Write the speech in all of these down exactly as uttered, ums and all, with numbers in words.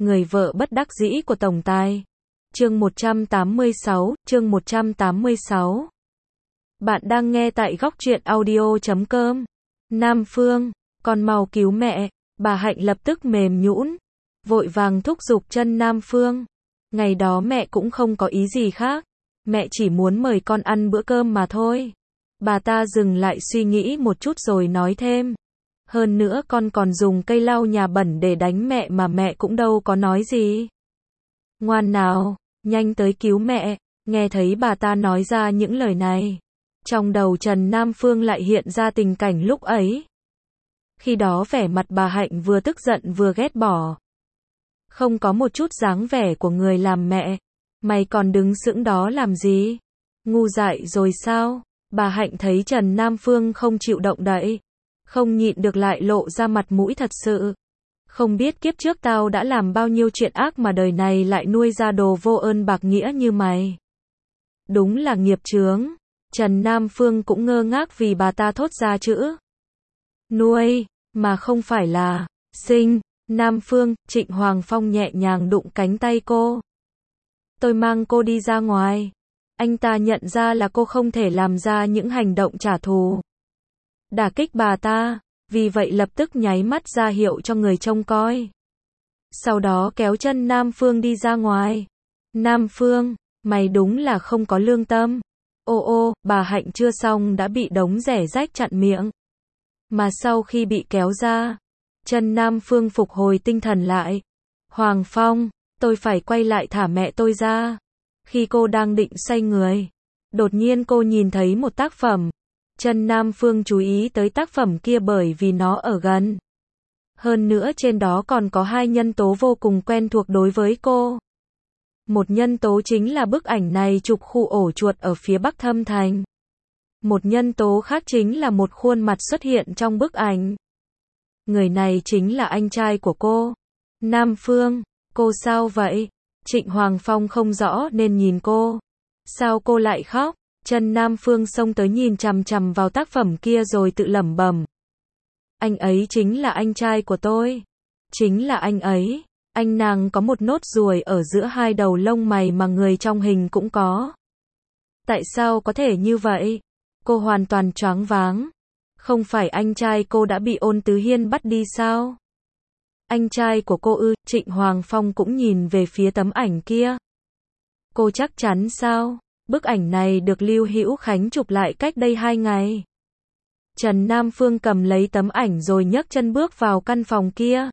Người vợ bất đắc dĩ của tổng tài. Chương một trăm tám mươi sáu, chương một trăm tám mươi sáu. Bạn đang nghe tại góc truyện audio chấm com. Nam Phương, con mau cứu mẹ. Bà Hạnh lập tức mềm nhũn, vội vàng thúc giục chân Nam Phương. Ngày đó mẹ cũng không có ý gì khác, mẹ chỉ muốn mời con ăn bữa cơm mà thôi. Bà ta dừng lại suy nghĩ một chút rồi nói thêm. Hơn nữa con còn dùng cây lau nhà bẩn để đánh mẹ mà mẹ cũng đâu có nói gì. Ngoan nào, nhanh tới cứu mẹ. Nghe thấy bà ta nói ra những lời này, trong đầu Trần Nam Phương lại hiện ra tình cảnh lúc ấy. Khi đó vẻ mặt bà Hạnh vừa tức giận vừa ghét bỏ. Không có một chút dáng vẻ của người làm mẹ. Mày còn đứng sững đó làm gì? Ngu dại rồi sao? Bà Hạnh thấy Trần Nam Phương không chịu động đậy, không nhịn được lại lộ ra mặt mũi thật sự. Không biết kiếp trước tao đã làm bao nhiêu chuyện ác mà đời này lại nuôi ra đồ vô ơn bạc nghĩa như mày. Đúng là nghiệp chướng. Trần Nam Phương cũng ngơ ngác vì bà ta thốt ra chữ nuôi, mà không phải là sinh. Nam Phương, Trịnh Hoàng Phong nhẹ nhàng đụng cánh tay cô. Tôi mang cô đi ra ngoài. Anh ta nhận ra là cô không thể làm ra những hành động trả thù, đả kích bà ta, vì vậy lập tức nháy mắt ra hiệu cho người trông coi. Sau đó kéo chân Nam Phương đi ra ngoài. Nam Phương, mày đúng là không có lương tâm. Ô ô, bà Hạnh chưa xong đã bị đống rẻ rách chặn miệng. Mà sau khi bị kéo ra, chân Nam Phương phục hồi tinh thần lại. Hoàng Phong, tôi phải quay lại thả mẹ tôi ra. Khi cô đang định xoay người, đột nhiên cô nhìn thấy một tác phẩm. Trần Nam Phương chú ý tới tác phẩm kia bởi vì nó ở gần. Hơn nữa trên đó còn có hai nhân tố vô cùng quen thuộc đối với cô. Một nhân tố chính là bức ảnh này chụp khu ổ chuột ở phía bắc Thâm Thành. Một nhân tố khác chính là một khuôn mặt xuất hiện trong bức ảnh. Người này chính là anh trai của cô. Nam Phương, cô sao vậy? Trịnh Hoàng Phong không rõ nên nhìn cô. Sao cô lại khóc? Trần Nam Phương xông tới nhìn chằm chằm vào tác phẩm kia rồi tự lẩm bẩm. Anh ấy chính là anh trai của tôi. Chính là anh ấy. Anh nàng có một nốt ruồi ở giữa hai đầu lông mày mà người trong hình cũng có. Tại sao có thể như vậy? Cô hoàn toàn choáng váng. Không phải anh trai cô đã bị Ôn Tứ Hiên bắt đi sao? Anh trai của cô ư? Trịnh Hoàng Phong cũng nhìn về phía tấm ảnh kia. Cô chắc chắn sao? Bức ảnh này được Lưu Hữu Khánh chụp lại cách đây hai ngày. Trần Nam Phương cầm lấy tấm ảnh rồi nhấc chân bước vào căn phòng kia.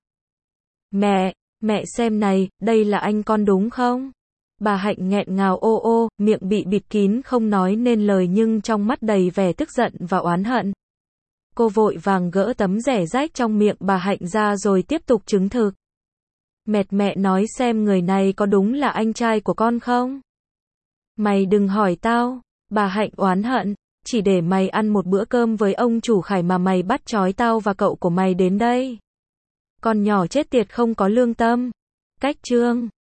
Mẹ, mẹ xem này, đây là anh con đúng không? Bà Hạnh nghẹn ngào ô ô, miệng bị bịt kín không nói nên lời nhưng trong mắt đầy vẻ tức giận và oán hận. Cô vội vàng gỡ tấm rẻ rách trong miệng bà Hạnh ra rồi tiếp tục chứng thực. Mẹ mẹ nói xem người này có đúng là anh trai của con không? Mày đừng hỏi tao, bà Hạnh oán hận, chỉ để mày ăn một bữa cơm với ông chủ Khải mà mày bắt trói tao và cậu của mày đến đây. Con nhỏ chết tiệt không có lương tâm. Cách chương